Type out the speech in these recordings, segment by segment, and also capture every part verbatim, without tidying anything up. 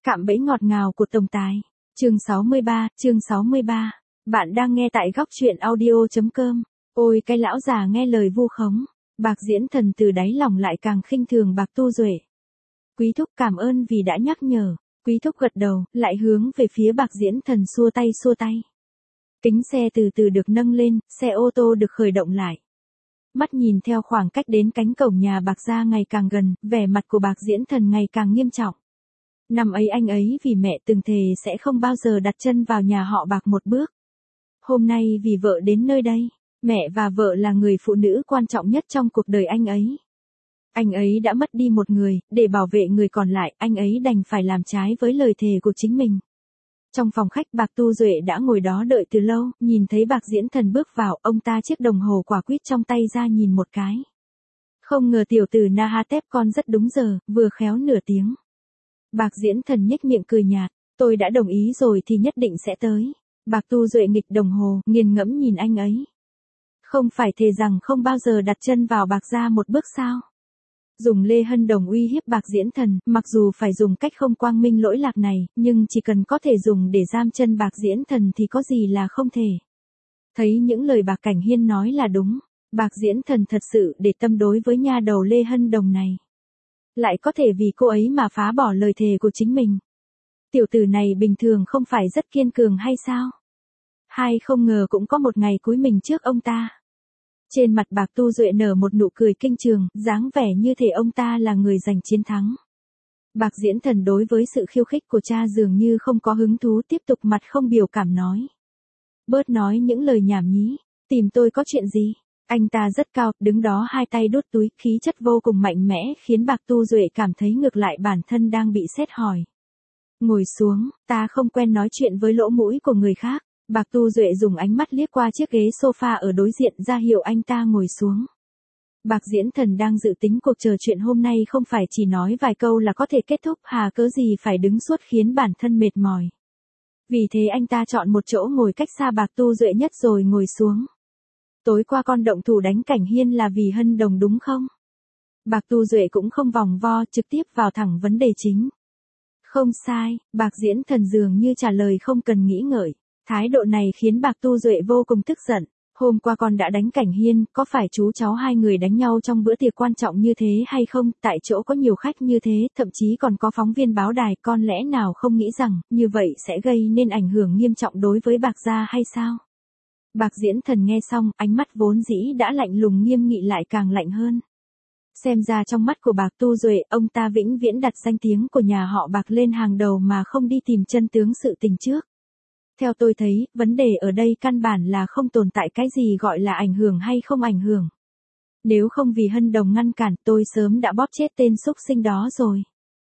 Cạm bẫy ngọt ngào của tổng tài. Chương sáu mươi ba, chương sáu mươi ba. Bạn đang nghe tại góc truyện audio chấm com. Ôi cái lão già nghe lời vu khống. Bạc Diễn Thần từ đáy lòng lại càng khinh thường Bạc Tu Duệ. Quý thúc cảm ơn vì đã nhắc nhở. Quý thúc gật đầu, lại hướng về phía Bạc Diễn Thần xua tay xua tay. Kính xe từ từ được nâng lên, xe ô tô được khởi động lại. Mắt nhìn theo khoảng cách đến cánh cổng nhà Bạc gia ngày càng gần, vẻ mặt của Bạc Diễn Thần ngày càng nghiêm trọng. Năm ấy anh ấy vì mẹ từng thề sẽ không bao giờ đặt chân vào nhà họ Bạc một bước. Hôm nay vì vợ đến nơi đây, mẹ và vợ là người phụ nữ quan trọng nhất trong cuộc đời anh ấy. Anh ấy đã mất đi một người, để bảo vệ người còn lại, anh ấy đành phải làm trái với lời thề của chính mình. Trong phòng khách Bạc Tu Duệ đã ngồi đó đợi từ lâu, nhìn thấy Bạc Diễn Thần bước vào, ông ta chiếc đồng hồ quả quýt trong tay ra nhìn một cái. Không ngờ tiểu tử Nahatep con rất đúng giờ, vừa khéo nửa tiếng. Bạc Diễn Thần nhếch miệng cười nhạt, tôi đã đồng ý rồi thì nhất định sẽ tới. Bạc Tu Duệ nghịch đồng hồ, nghiền ngẫm nhìn anh ấy. Không phải thề rằng không bao giờ đặt chân vào Bạc gia một bước sao? Dùng Lê Hân Đồng uy hiếp Bạc Diễn Thần, mặc dù phải dùng cách không quang minh lỗi lạc này, nhưng chỉ cần có thể dùng để giam chân Bạc Diễn Thần thì có gì là không thể. Thấy những lời Bạc Cảnh Hiên nói là đúng, Bạc Diễn Thần thật sự để tâm đối với nha đầu Lê Hân Đồng này. Lại có thể vì cô ấy mà phá bỏ lời thề của chính mình. Tiểu tử này bình thường không phải rất kiên cường hay sao? Hay không ngờ cũng có một ngày cúi mình trước ông ta. Trên mặt Bạc Tu Duệ nở một nụ cười kinh trường, dáng vẻ như thể ông ta là người giành chiến thắng. Bạc Diễn Thần đối với sự khiêu khích của cha dường như không có hứng thú, tiếp tục mặt không biểu cảm nói. Bớt nói những lời nhảm nhí, tìm tôi có chuyện gì? Anh ta rất cao, đứng đó hai tay đút túi, khí chất vô cùng mạnh mẽ, khiến Bạc Tu Duệ cảm thấy ngược lại bản thân đang bị xét hỏi. Ngồi xuống, ta không quen nói chuyện với lỗ mũi của người khác. Bạc Tu Duệ dùng ánh mắt liếc qua chiếc ghế sofa ở đối diện ra hiệu anh ta ngồi xuống. Bạc Diễn Thần đang dự tính cuộc trò chuyện hôm nay không phải chỉ nói vài câu là có thể kết thúc, hà cớ gì phải đứng suốt khiến bản thân mệt mỏi. Vì thế anh ta chọn một chỗ ngồi cách xa Bạc Tu Duệ nhất rồi ngồi xuống. Tối qua con động thủ đánh Cảnh Hiên là vì Hân Đồng đúng không? Bạc Tu Duệ cũng không vòng vo, trực tiếp vào thẳng vấn đề chính. Không sai, Bạc Diễn Thần dường như trả lời không cần nghĩ ngợi. Thái độ này khiến Bạc Tu Duệ vô cùng tức giận. Hôm qua con đã đánh Cảnh Hiên, có phải chú cháu hai người đánh nhau trong bữa tiệc quan trọng như thế hay không? Tại chỗ có nhiều khách như thế, thậm chí còn có phóng viên báo đài, con lẽ nào không nghĩ rằng, như vậy sẽ gây nên ảnh hưởng nghiêm trọng đối với Bạc gia hay sao? Bạc Diễn Thần nghe xong, ánh mắt vốn dĩ đã lạnh lùng nghiêm nghị lại càng lạnh hơn. Xem ra trong mắt của Bạc Tu Duệ, ông ta vĩnh viễn đặt danh tiếng của nhà họ Bạc lên hàng đầu mà không đi tìm chân tướng sự tình trước. Theo tôi thấy, vấn đề ở đây căn bản là không tồn tại cái gì gọi là ảnh hưởng hay không ảnh hưởng. Nếu không vì Hân Đồng ngăn cản, tôi sớm đã bóp chết tên xúc sinh đó rồi.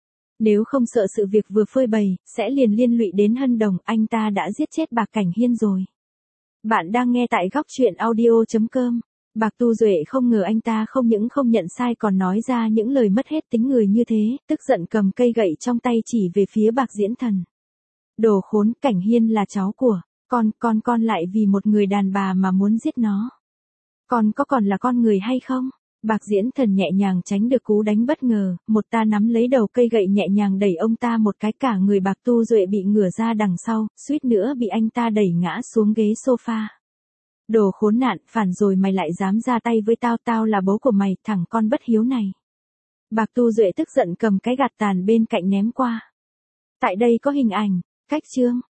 Nếu không sợ sự việc vừa phơi bày, sẽ liền liên lụy đến Hân Đồng, anh ta đã giết chết Bạc Cảnh Hiên rồi. Bạn đang nghe tại góc truyện audio chấm com. Bạc Tu Duệ không ngờ anh ta không những không nhận sai còn nói ra những lời mất hết tính người như thế, tức giận cầm cây gậy trong tay chỉ về phía Bạc Diễn Thần. Đồ khốn, Cảnh Hiên là cháu của con, con con lại vì một người đàn bà mà muốn giết nó. Con có còn là con người hay không? Bạc Diễn Thần nhẹ nhàng tránh được cú đánh bất ngờ, một ta nắm lấy đầu cây gậy nhẹ nhàng đẩy ông ta một cái, cả người Bạc Tu Duệ bị ngửa ra đằng sau, suýt nữa bị anh ta đẩy ngã xuống ghế sofa. Đồ khốn nạn, phản rồi mày lại dám ra tay với tao, tao là bố của mày, thằng con bất hiếu này. Bạc Tu Duệ tức giận cầm cái gạt tàn bên cạnh ném qua. Tại đây có hình ảnh. Cách chương